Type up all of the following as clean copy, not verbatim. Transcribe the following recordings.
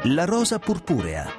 La rosa purpurea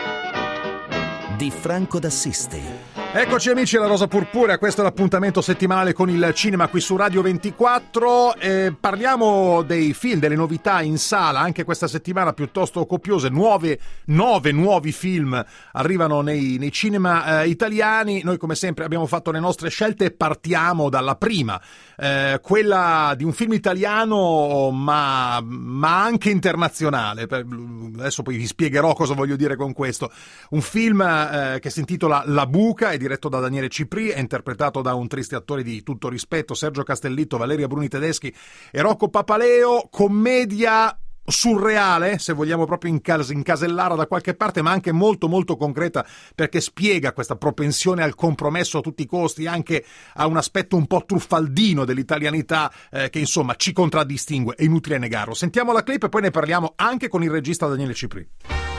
di Franco d'Assisi. Eccoci amici, La Rosa Purpurea, questo è l'appuntamento settimanale con il cinema qui su Radio 24. Parliamo dei film, delle novità in sala, anche questa settimana piuttosto copiose, nove nuovi film arrivano nei cinema italiani. Noi come sempre abbiamo fatto le nostre scelte e partiamo dalla prima, quella di un film italiano ma anche internazionale. Adesso poi vi spiegherò cosa voglio dire con questo. Un film che si intitola La buca, è diretto da Daniele Cipri, è interpretato da un tristi attore di tutto rispetto, Sergio Castellitto, Valeria Bruni Tedeschi e Rocco Papaleo. Commedia surreale, se vogliamo proprio incasellarla da qualche parte, ma anche molto molto concreta, perché spiega questa propensione al compromesso a tutti i costi, anche a un aspetto un po' truffaldino dell'italianità che insomma ci contraddistingue, è inutile negarlo. Sentiamo la clip e poi ne parliamo anche con il regista Daniele Cipri.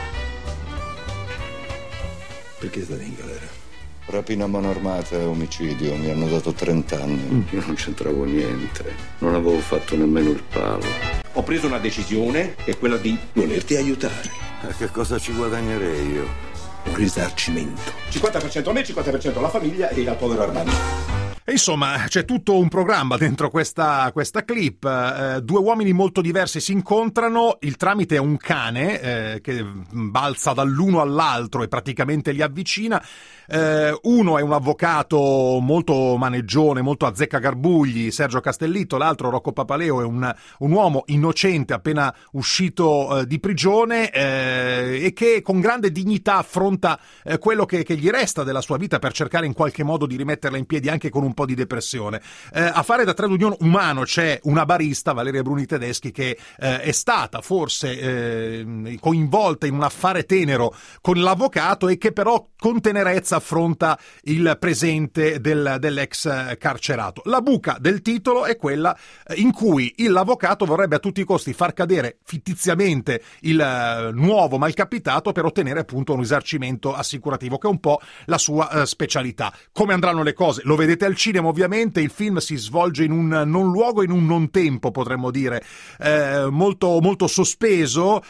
Perché state in galera? Rapina a mano armata e omicidio, mi hanno dato 30 anni. Io non c'entravo niente, non avevo fatto nemmeno il palo. Ho preso una decisione, che è quella di Volerti aiutare. A che cosa ci guadagnerei io? Un risarcimento. 50% a me, 50% alla famiglia e al povero Armando. E insomma, c'è tutto un programma dentro questa clip. Due uomini molto diversi si incontrano, il tramite è un cane che balza dall'uno all'altro e praticamente li avvicina. Uno è un avvocato molto maneggione, molto azzeccagarbugli, Sergio Castellitto, l'altro Rocco Papaleo è un uomo innocente appena uscito di prigione e che con grande dignità affronta quello che gli resta della sua vita per cercare in qualche modo di rimetterla in piedi anche con un po' di depressione. A fare da trade union umano c'è una barista, Valeria Bruni Tedeschi, che è stata forse coinvolta in un affare tenero con l'avvocato e che però con tenerezza affronta il presente dell'ex carcerato. La buca del titolo è quella in cui l'avvocato vorrebbe a tutti i costi far cadere fittiziamente il nuovo malcapitato per ottenere appunto un risarcimento assicurativo, che è un po' la sua specialità. Come andranno le cose lo vedete al cinema ovviamente. Il film si svolge in un non luogo, in un non tempo, potremmo dire, molto, molto sospeso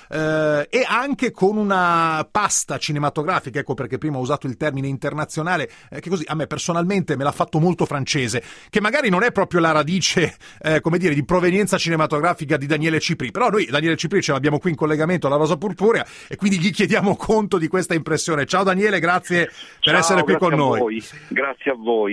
e anche con una pasta cinematografica, ecco perché prima ho usato il termine internazionale, che così a me personalmente me l'ha fatto molto francese, che magari non è proprio la radice come dire di provenienza cinematografica di Daniele Cipri, però noi Daniele Cipri ce l'abbiamo qui in collegamento alla Rosa Purpurea e quindi gli chiediamo conto di questa impressione. Ciao Daniele, grazie per essere qui con noi. Grazie a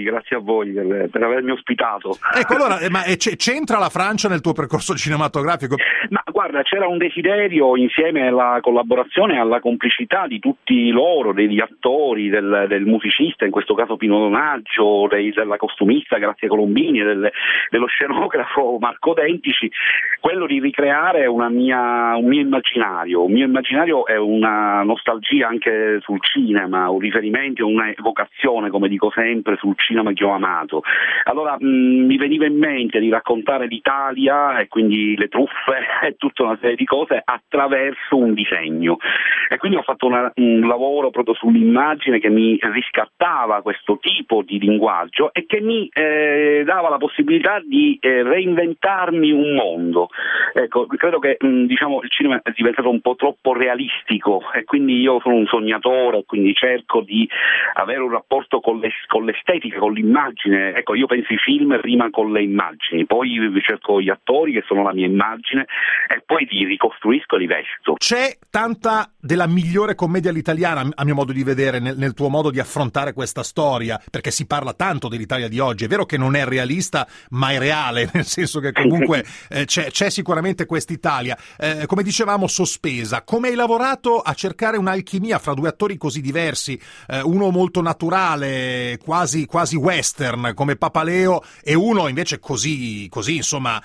voi per avermi ospitato. Ecco, allora, ma c'entra la Francia nel tuo percorso cinematografico? Ma guarda, c'era un desiderio insieme alla collaborazione e alla complicità di tutti loro, degli attori, del musicista, in questo caso Pino Donaggio, della costumista Grazia Colombini e dello scenografo Marco Dentici, quello di ricreare un mio immaginario. Un mio immaginario è una nostalgia anche sul cinema, un riferimento, una evocazione, come dico sempre, sul cinema che ho amato. Allora mi veniva in mente di raccontare l'Italia e quindi le truffe e tutta una serie di cose attraverso un disegno, e quindi ho fatto un lavoro proprio sull'immagine che mi riscattava questo tipo di linguaggio e che mi dava la possibilità di reinventarmi un mondo. Ecco, credo che il cinema è diventato un po' troppo realistico e quindi io sono un sognatore, quindi cerco di avere un rapporto con l'estetica, con l'immagine. Ecco, io penso ai film prima con le immagini, poi cerco gli attori che sono la mia immagine e poi li ricostruisco e li vesto. C'è tanta della migliore commedia all'italiana, a mio modo di vedere, nel tuo modo di affrontare questa storia, perché si parla tanto dell'Italia di oggi. È vero che non è realista, ma è reale, nel senso che comunque c'è sicuramente quest'Italia, come dicevamo, sospesa. Come hai lavorato a cercare un'alchimia fra due attori così diversi, uno molto naturale, quasi western come Papaleo, e uno invece così insomma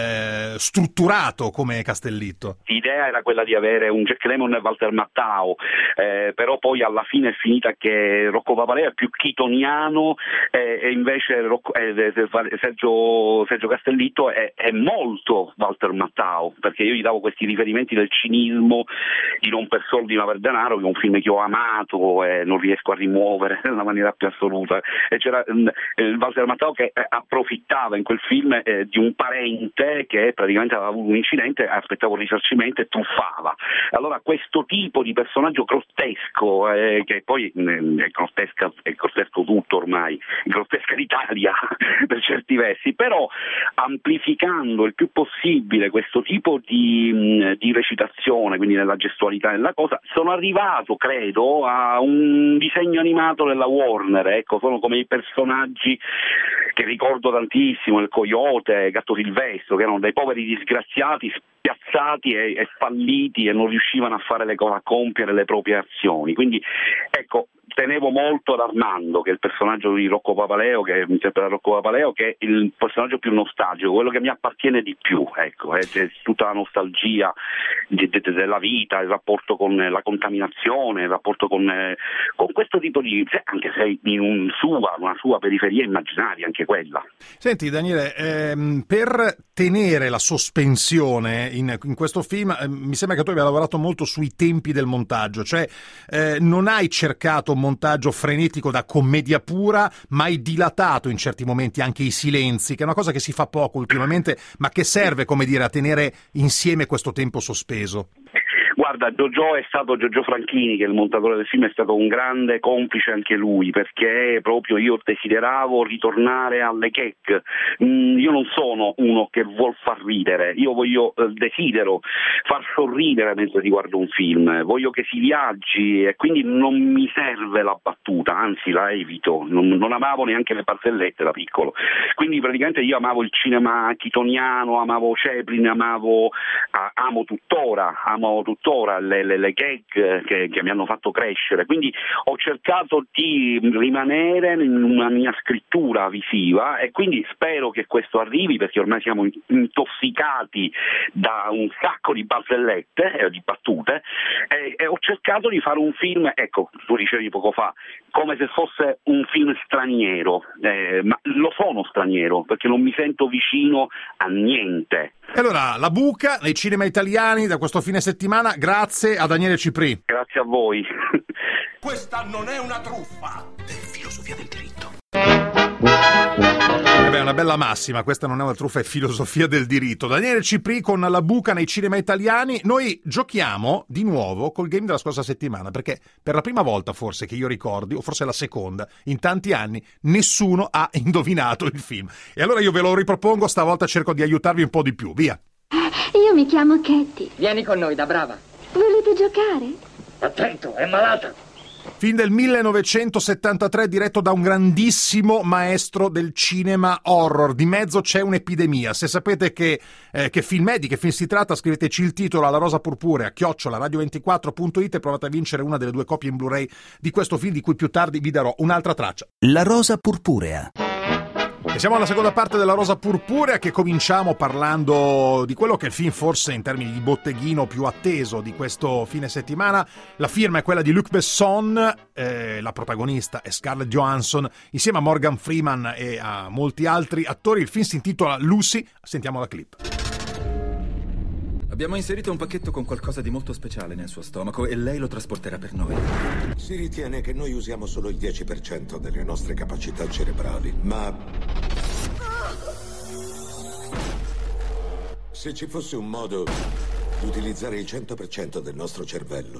strutturato come Castellitto? L'idea era quella di avere un Jack Lemmon e Walter Matthau, però poi alla fine è finita che Rocco Papaleo è più chitoniano e invece Sergio Castellitto è molto Walter Matthau. Martao, perché io gli davo questi riferimenti del cinismo di Non per soldi ma per denaro, che è un film che ho amato e non riesco a rimuovere nella maniera più assoluta, e c'era Walter Matthau che approfittava in quel film di un parente che praticamente aveva avuto un incidente, aspettava un risarcimento e truffava. Allora questo tipo di personaggio grottesco, che poi è grottesco tutto ormai, grottesca l'Italia per certi versi, però amplificando il più possibile questo tipo di recitazione, quindi nella gestualità della cosa, sono arrivato, credo, a un disegno animato della Warner, ecco, sono come i personaggi che ricordo tantissimo, il Coyote, Gatto Silvestro, che erano dei poveri disgraziati spiazzati e falliti e non riuscivano a fare a compiere le proprie azioni. Quindi ecco, tenevo molto ad Armando, che è il personaggio di Rocco Papaleo, che interpreta Rocco Papaleo, che è il personaggio più nostalgico, quello che mi appartiene di più, ecco, è tutta la nostalgia della vita, il rapporto con la contaminazione, il rapporto con questo tipo di, anche se in una sua periferia immaginaria, anche quella. Senti Daniele, per tenere la sospensione in questo film, mi sembra che tu abbia lavorato molto sui tempi del montaggio, cioè non hai cercato un montaggio frenetico da commedia pura, ma hai dilatato in certi momenti anche i silenzi, che è una cosa che si fa poco ultimamente, ma che serve, come dire, a tenere insieme questo tempo sospeso. Guarda, Giorgio Franchini, che è il montatore del film, è stato un grande complice anche lui, perché proprio io desideravo ritornare alle gag. Io non sono uno che vuol far ridere, io desidero far sorridere mentre si guarda un film, voglio che si viaggi e quindi non mi serve la battuta, anzi la evito, non amavo neanche le barzellette da piccolo, quindi praticamente io amavo il cinema chitoniano, amavo Chaplin, amo tuttora le gag che mi hanno fatto crescere, quindi ho cercato di rimanere in una mia scrittura visiva e quindi spero che questo arrivi, perché ormai siamo intossicati da un sacco di barzellette, di battute, e ho cercato di fare un film, ecco, tu dicevi poco fa, come se fosse un film straniero, ma lo sono straniero perché non mi sento vicino a niente. E allora, La buca nei cinema italiani da questo fine settimana, grazie a Daniele Cipri. Grazie a voi. Questa non è una truffa, è filosofia del diritto. È una bella massima, questa non è una truffa, è filosofia del diritto. Daniele Cipri con La buca nei cinema italiani. Noi giochiamo di nuovo col game della scorsa settimana, perché per la prima volta, forse che io ricordi, o forse la seconda, in tanti anni, nessuno ha indovinato il film. E allora io ve lo ripropongo, stavolta cerco di aiutarvi un po' di più, via. Io mi chiamo Katie. Vieni con noi, da brava. Volete giocare? Attento, è malata. Film del 1973 diretto da un grandissimo maestro del cinema horror. Di mezzo c'è un'epidemia. Se sapete che film è, di che film si tratta, scriveteci il titolo alla rosa purpurea @radio24.it e provate a vincere una delle 2 copie in Blu-ray di questo film, di cui più tardi vi darò un'altra traccia. La rosa purpurea. E siamo alla seconda parte della rosa purpurea, che cominciamo parlando di quello che è il film forse in termini di botteghino più atteso di questo fine settimana. La firma è quella di Luc Besson, la protagonista è Scarlett Johansson insieme a Morgan Freeman e a molti altri attori. Il film si intitola Lucy, sentiamo la clip. Abbiamo inserito un pacchetto con qualcosa di molto speciale nel suo stomaco e lei lo trasporterà per noi. Si ritiene che noi usiamo solo il 10% delle nostre capacità cerebrali, ma se ci fosse un modo di utilizzare il 100% del nostro cervello,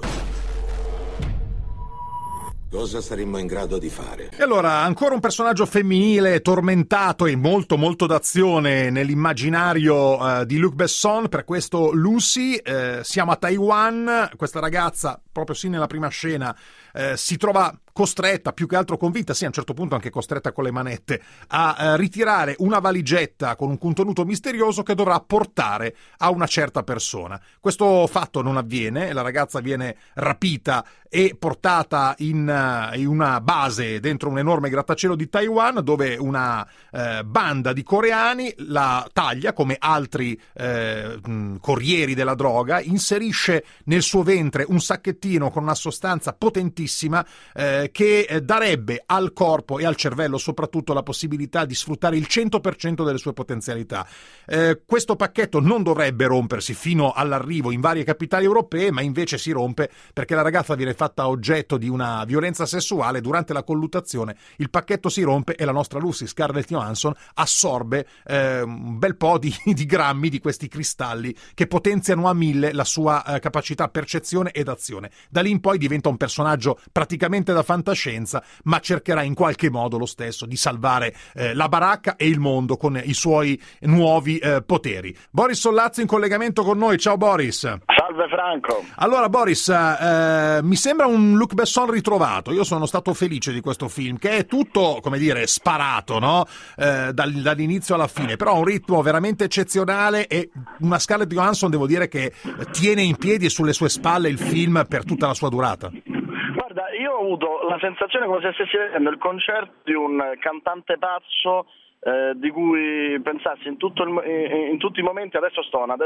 cosa saremmo in grado di fare? E allora, ancora un personaggio femminile tormentato e molto molto d'azione nell'immaginario di Luc Besson per questo Lucy. Siamo a Taiwan, questa ragazza proprio sì nella prima scena si trova costretta, più che altro convinta, sì a un certo punto anche costretta con le manette, a ritirare una valigetta con un contenuto misterioso che dovrà portare a una certa persona. Questo fatto non avviene, la ragazza viene rapita e portata in una base dentro un enorme grattacielo di Taiwan, dove una banda di coreani la taglia come altri corrieri della droga, inserisce nel suo ventre un sacchettino con una sostanza potentissima che darebbe al corpo e al cervello soprattutto la possibilità di sfruttare il 100% delle sue potenzialità. Questo pacchetto non dovrebbe rompersi fino all'arrivo in varie capitali europee, ma invece si rompe perché la ragazza viene fatta oggetto di una violenza sessuale. Durante la colluttazione il pacchetto si rompe e la nostra Lucy Scarlett Johansson assorbe un bel po' di grammi di questi cristalli che potenziano a 1000 la sua capacità percezione ed azione. Da lì in poi diventa un personaggio praticamente da fantascienza, ma cercherà in qualche modo lo stesso di salvare la baracca e il mondo con i suoi nuovi poteri. Boris Sollazzo in collegamento con noi. Ciao Boris. Salve Franco. Allora Boris, mi sembra un Luc Besson ritrovato. Io sono stato felice di questo film, che è tutto, come dire, sparato, no? Dall'inizio alla fine, però ha un ritmo veramente eccezionale e una Scarlett Johansson, devo dire, che tiene in piedi e sulle sue spalle il film per tutta la sua durata. Guarda, io ho avuto la sensazione come se stessi vedendo il concerto di un cantante pazzo di cui pensassi in tutti i momenti adesso stona,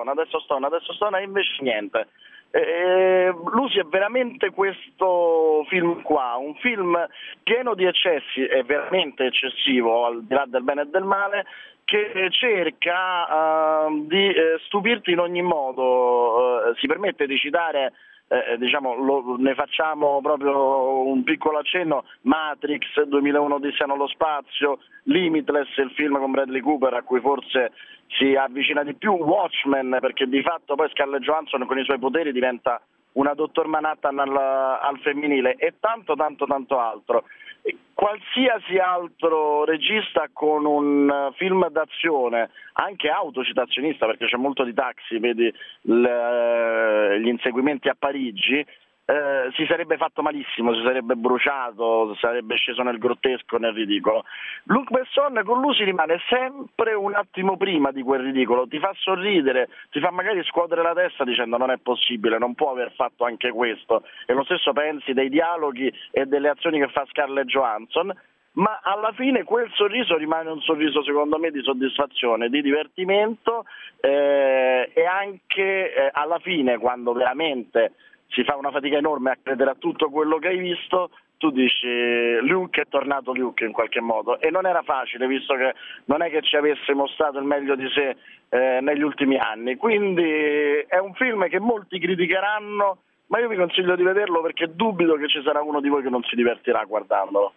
e invece niente. Lucy è veramente questo film qua, un film pieno di eccessi, è veramente eccessivo al di là del bene e del male, che cerca di stupirti in ogni modo. Si permette di citare, ne facciamo proprio un piccolo accenno: Matrix, 2001 Odissea nello spazio, Limitless, il film con Bradley Cooper a cui forse si avvicina di più, Watchmen, perché di fatto poi Scarlett Johansson con i suoi poteri diventa una Dottor Manhattan al femminile, e tanto altro. Qualsiasi altro regista con un film d'azione, anche autocitazionista, perché c'è molto di Taxi, vedi gli inseguimenti a Parigi, si sarebbe fatto malissimo, si sarebbe bruciato, sarebbe sceso nel grottesco, nel ridicolo. Luc Besson con lui si rimane sempre un attimo prima di quel ridicolo, ti fa sorridere, ti fa magari scuotere la testa dicendo non è possibile, non può aver fatto anche questo, e lo stesso pensi dei dialoghi e delle azioni che fa Scarlett Johansson, ma alla fine quel sorriso rimane un sorriso, secondo me, di soddisfazione, di divertimento, e anche alla fine, quando veramente si fa una fatica enorme a credere a tutto quello che hai visto, tu dici Luke è tornato Luke in qualche modo, e non era facile, visto che non è che ci avesse mostrato il meglio di sé negli ultimi anni. Quindi è un film che molti criticheranno, ma io vi consiglio di vederlo, perché dubito che ci sarà uno di voi che non si divertirà guardandolo.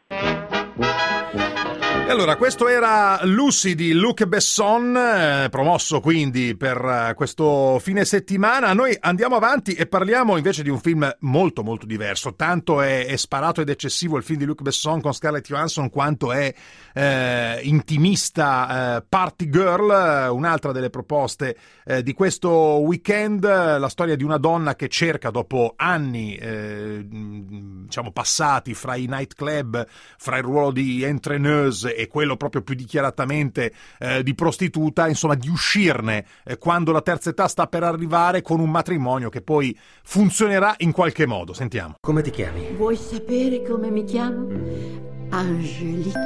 E allora, questo era Lucy di Luc Besson, promosso quindi per questo fine settimana. Noi andiamo avanti e parliamo invece di un film molto molto diverso. Tanto è sparato ed eccessivo il film di Luc Besson con Scarlett Johansson, quanto è intimista Party Girl, un'altra delle proposte di questo weekend. La storia di una donna che cerca, dopo anni passati fra i nightclub, fra il ruolo di entraîneuse e quello proprio più dichiaratamente di prostituta, insomma, di uscirne quando la terza età sta per arrivare, con un matrimonio che poi funzionerà in qualche modo. Sentiamo. Come ti chiami? Vuoi sapere come mi chiamo? Angélique.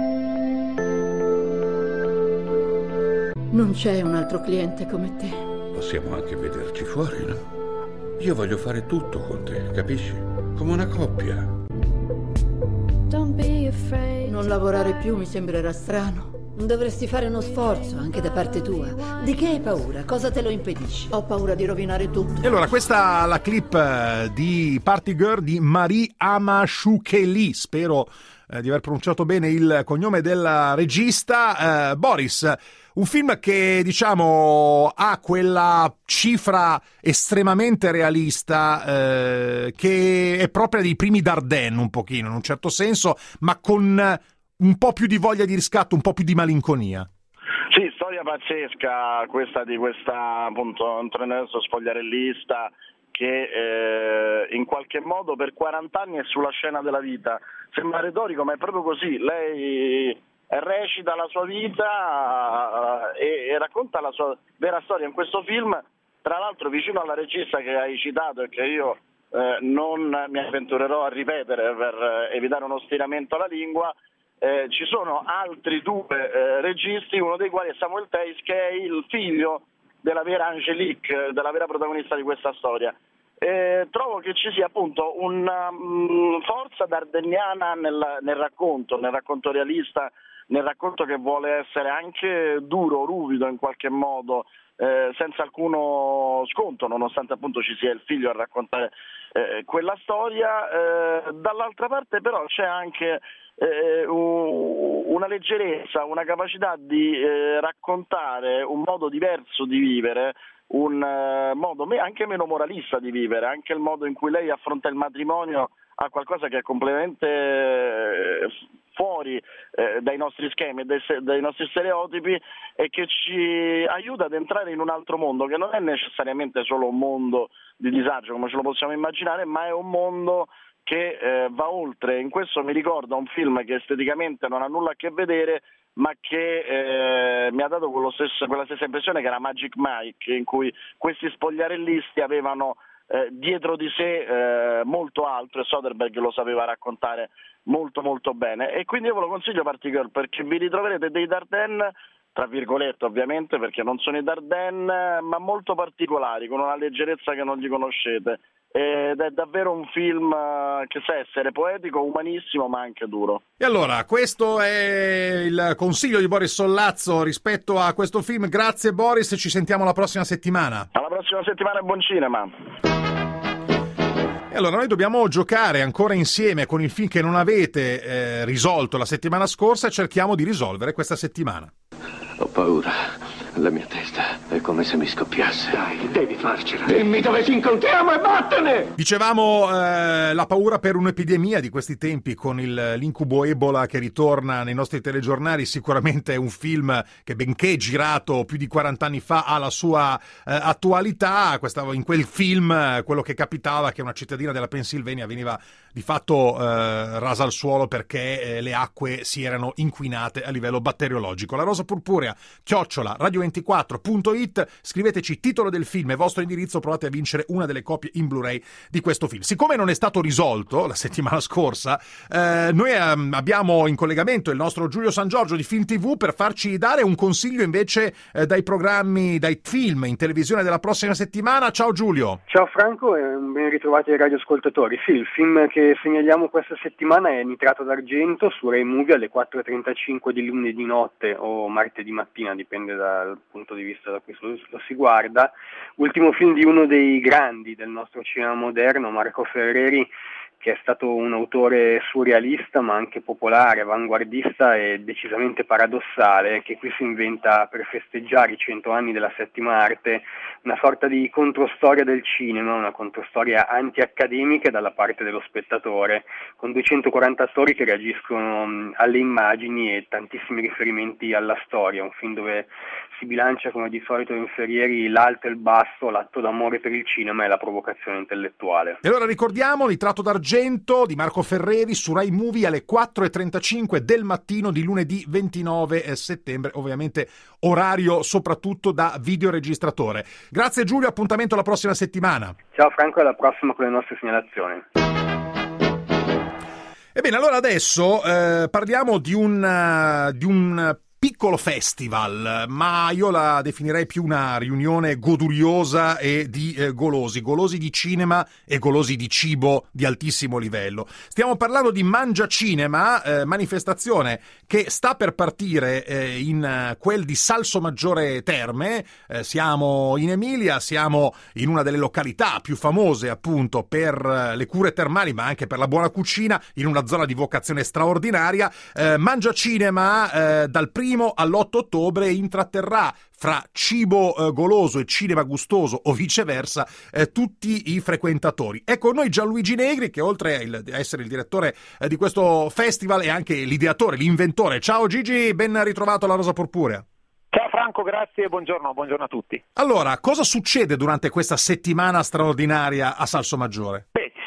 Non c'è un altro cliente come te. Possiamo anche vederci fuori, no? Io voglio fare tutto con te, capisci? Come una coppia. Non lavorare più mi sembrerà strano. Dovresti fare uno sforzo anche da parte tua. Di che hai paura? Cosa te lo impedisce? Ho paura di rovinare tutto. E allora, questa è la clip di Party Girl di Marie Amachoukheli. Spero di aver pronunciato bene il cognome del regista. Boris, un film che, diciamo, ha quella cifra estremamente realista che è propria dei primi Dardenne, un pochino, in un certo senso, ma con un po' più di voglia di riscatto, un po' più di malinconia. Sì, storia pazzesca questa di questa, appunto, entreneuse sfogliarellista che in qualche modo per 40 anni è sulla scena della vita. Sembra retorico, ma è proprio così. Lei recita la sua vita e racconta la sua vera storia in questo film, tra l'altro vicino alla regista che hai citato e che io non mi avventurerò a ripetere per evitare uno stiramento alla lingua. Ci sono altri due registi, uno dei quali è Samuel Theis, che è il figlio della vera Angélique, della vera protagonista di questa storia. trovo che ci sia appunto una forza dardenniana nel racconto realista, nel racconto che vuole essere anche duro, ruvido in qualche modo, senza alcuno sconto, nonostante appunto ci sia il figlio a raccontare quella storia. Dall'altra parte però c'è anche una leggerezza, una capacità di raccontare un modo diverso di vivere, un modo anche meno moralista di vivere, anche il modo in cui lei affronta il matrimonio a qualcosa che è completamente fuori dai nostri schemi, dai nostri stereotipi, e che ci aiuta ad entrare in un altro mondo che non è necessariamente solo un mondo di disagio come ce lo possiamo immaginare, ma è un mondo che va oltre. In questo mi ricorda un film che esteticamente non ha nulla a che vedere, ma che mi ha dato quella stessa impressione, che era Magic Mike, in cui questi spogliarellisti avevano dietro di sé molto altro, e Soderbergh lo sapeva raccontare molto molto bene, e quindi io ve lo consiglio particolare, perché vi ritroverete dei Dardenne, tra virgolette ovviamente, perché non sono i Dardenne, ma molto particolari, con una leggerezza che non li conoscete, ed è davvero un film che sa essere poetico, umanissimo, ma anche duro. E allora, questo è il consiglio di Boris Sollazzo rispetto a questo film. Grazie Boris, ci sentiamo la prossima settimana. Alla prossima settimana e buon cinema. E allora noi dobbiamo giocare ancora insieme con il film che non avete risolto la settimana scorsa, e cerchiamo di risolvere questa settimana. Ho paura. La mia testa è come se mi scoppiasse. Dai, devi farcela. Dimmi dove ci incontriamo e vattene! Dicevamo la paura per un'epidemia di questi tempi, con l'incubo Ebola che ritorna nei nostri telegiornali. Sicuramente è un film che, benché girato più di 40 anni fa, ha la sua attualità. In quel film quello che capitava è che una cittadina della Pennsylvania veniva di fatto rasa al suolo perché le acque si erano inquinate a livello batteriologico. La Rosa Purpurea, @radio24.it, scriveteci titolo del film e vostro indirizzo, provate a vincere una delle copie in Blu-ray di questo film. Siccome non è stato risolto la settimana scorsa, noi abbiamo in collegamento il nostro Giulio San Giorgio di Film TV per farci dare un consiglio invece dai programmi, dai film in televisione della prossima settimana. Ciao Giulio. Ciao Franco e ben ritrovati ai radioascoltatori. Sì, il film che segnaliamo questa settimana è Nitrato d'argento su Rai Movie alle 4:35 di lunedì notte o martedì mattina, dipende dal punto di vista da cui lo si guarda. Ultimo film di uno dei grandi del nostro cinema moderno, Marco Ferreri, che è stato un autore surrealista ma anche popolare, avanguardista e decisamente paradossale, che qui si inventa per festeggiare i 100 anni della settima arte una sorta di controstoria del cinema, una controstoria anti-accademica dalla parte dello spettatore, con 240 attori che reagiscono alle immagini e tantissimi riferimenti alla storia. Un film dove si bilancia, come di solito in Ferrieri, l'alto e il basso, l'atto d'amore per il cinema e la provocazione intellettuale. E allora ricordiamo Nitrato d'argento di Marco Ferreri su Rai Movie alle 4:35 del mattino di lunedì 29 settembre, ovviamente orario soprattutto da videoregistratore. Grazie Giulio, appuntamento alla prossima settimana. Ciao Franco, alla prossima con le nostre segnalazioni. Ebbene, allora adesso parliamo di un piccolo festival, ma io la definirei più una riunione goduriosa e di golosi di cinema e golosi di cibo di altissimo livello. Stiamo parlando di Mangia Cinema, manifestazione che sta per partire in quel di Salsomaggiore Terme. Siamo in Emilia, siamo in una delle località più famose appunto per le cure termali, ma anche per la buona cucina, in una zona di vocazione straordinaria. Mangia Cinema dal 1° all'8 ottobre intratterrà fra cibo goloso e cinema gustoso o viceversa tutti i frequentatori. È con noi Gianluigi Negri, che oltre a essere il direttore di questo festival è anche l'ideatore, l'inventore. Ciao Gigi, ben ritrovato alla Rosa Purpurea. Ciao Franco, grazie, buongiorno a tutti. Allora, cosa succede durante questa settimana straordinaria a Salsomaggiore? Si terrà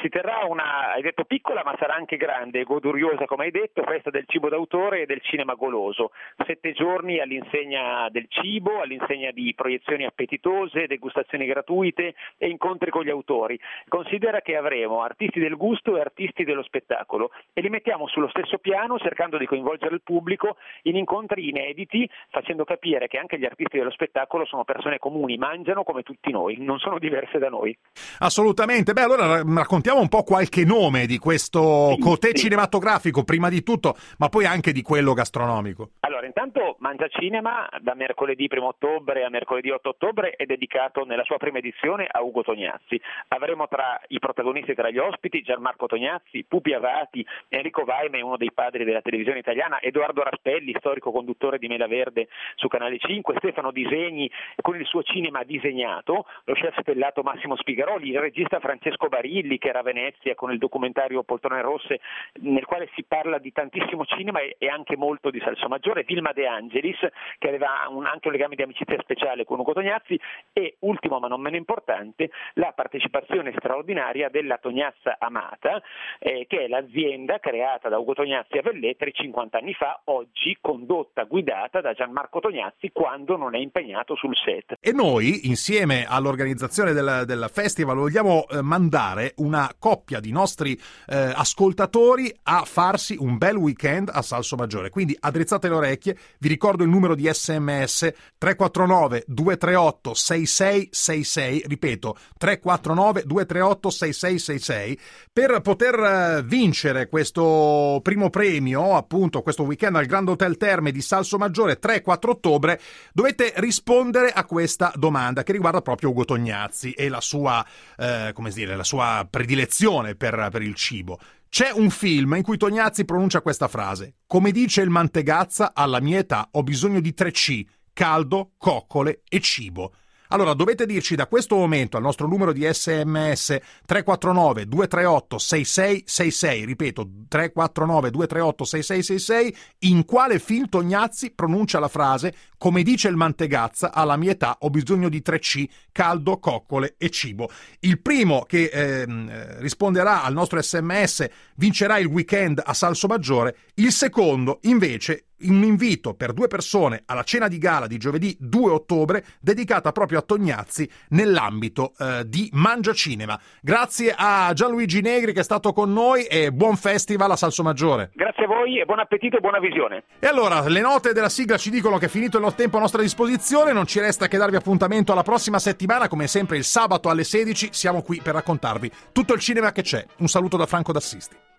hai detto piccola, ma sarà anche grande e goduriosa, come hai detto, festa del cibo d'autore e del cinema goloso. 7 giorni all'insegna del cibo, all'insegna di proiezioni appetitose, degustazioni gratuite e incontri con gli autori. Considera che avremo artisti del gusto e artisti dello spettacolo e li mettiamo sullo stesso piano, cercando di coinvolgere il pubblico in incontri inediti, facendo capire che anche gli artisti dello spettacolo sono persone comuni, mangiano come tutti noi, non sono diverse da noi. Assolutamente. Beh, allora raccontiamo un po' qualche nome di questo cotè cinematografico, prima di tutto, ma poi anche di quello gastronomico. Allora, intanto Mangia Cinema da mercoledì 1 ottobre a mercoledì 8 ottobre è dedicato nella sua prima edizione a Ugo Tognazzi. Avremo tra i protagonisti, tra gli ospiti, Gianmarco Tognazzi, Pupi Avati, Enrico Vaime, uno dei padri della televisione italiana, Edoardo Raspelli, storico conduttore di Mela Verde su Canale 5, Stefano Disegni con il suo cinema disegnato, lo chef stellato Massimo Spigaroli, il regista Francesco Barilli, che era a Venezia con il documentario Poltrone Rosse, nel quale si parla di tantissimo cinema e anche molto di Salso Maggiore, Vilma De Angelis, che aveva anche un legame di amicizia speciale con Ugo Tognazzi, e ultimo ma non meno importante la partecipazione straordinaria della Tognazza Amata, che è l'azienda creata da Ugo Tognazzi a Velletri 50 anni fa, oggi condotta, guidata da Gianmarco Tognazzi quando non è impegnato sul set. E noi, insieme all'organizzazione del festival, vogliamo mandare una coppia di nostri ascoltatori a farsi un bel weekend a Salso Maggiore. Quindi addrizzate le orecchie, vi ricordo il numero di SMS 349 238 6666, ripeto 349 238 6666, per poter vincere questo primo premio, appunto questo weekend al Grand Hotel Terme di Salso Maggiore 3-4 ottobre. Dovete rispondere a questa domanda che riguarda proprio Ugo Tognazzi e la sua la sua predilezione per il cibo. C'è un film in cui Tognazzi pronuncia questa frase: come dice il Mantegazza, alla mia età ho bisogno di 3C: caldo, coccole e cibo. Allora dovete dirci da questo momento al nostro numero di SMS 349 238 6666, ripeto 349 238 6666, in quale film Tognazzi pronuncia la frase come dice il Mantegazza, alla mia età ho bisogno di 3C: caldo, coccole e cibo. Il primo che risponderà al nostro SMS vincerà il weekend a Salso Maggiore, il secondo invece un invito per 2 persone alla cena di gala di giovedì 2 ottobre dedicata proprio a Tognazzi nell'ambito di Mangia Cinema. Grazie a Gianluigi Negri che è stato con noi e buon festival a Salso Maggiore. Grazie a voi e buon appetito e buona visione. E allora, le note della sigla ci dicono che è finito il tempo a nostra disposizione, non ci resta che darvi appuntamento alla prossima settimana, come sempre il sabato alle 16 siamo qui per raccontarvi tutto il cinema che c'è. Un saluto da Franco d'Assisti.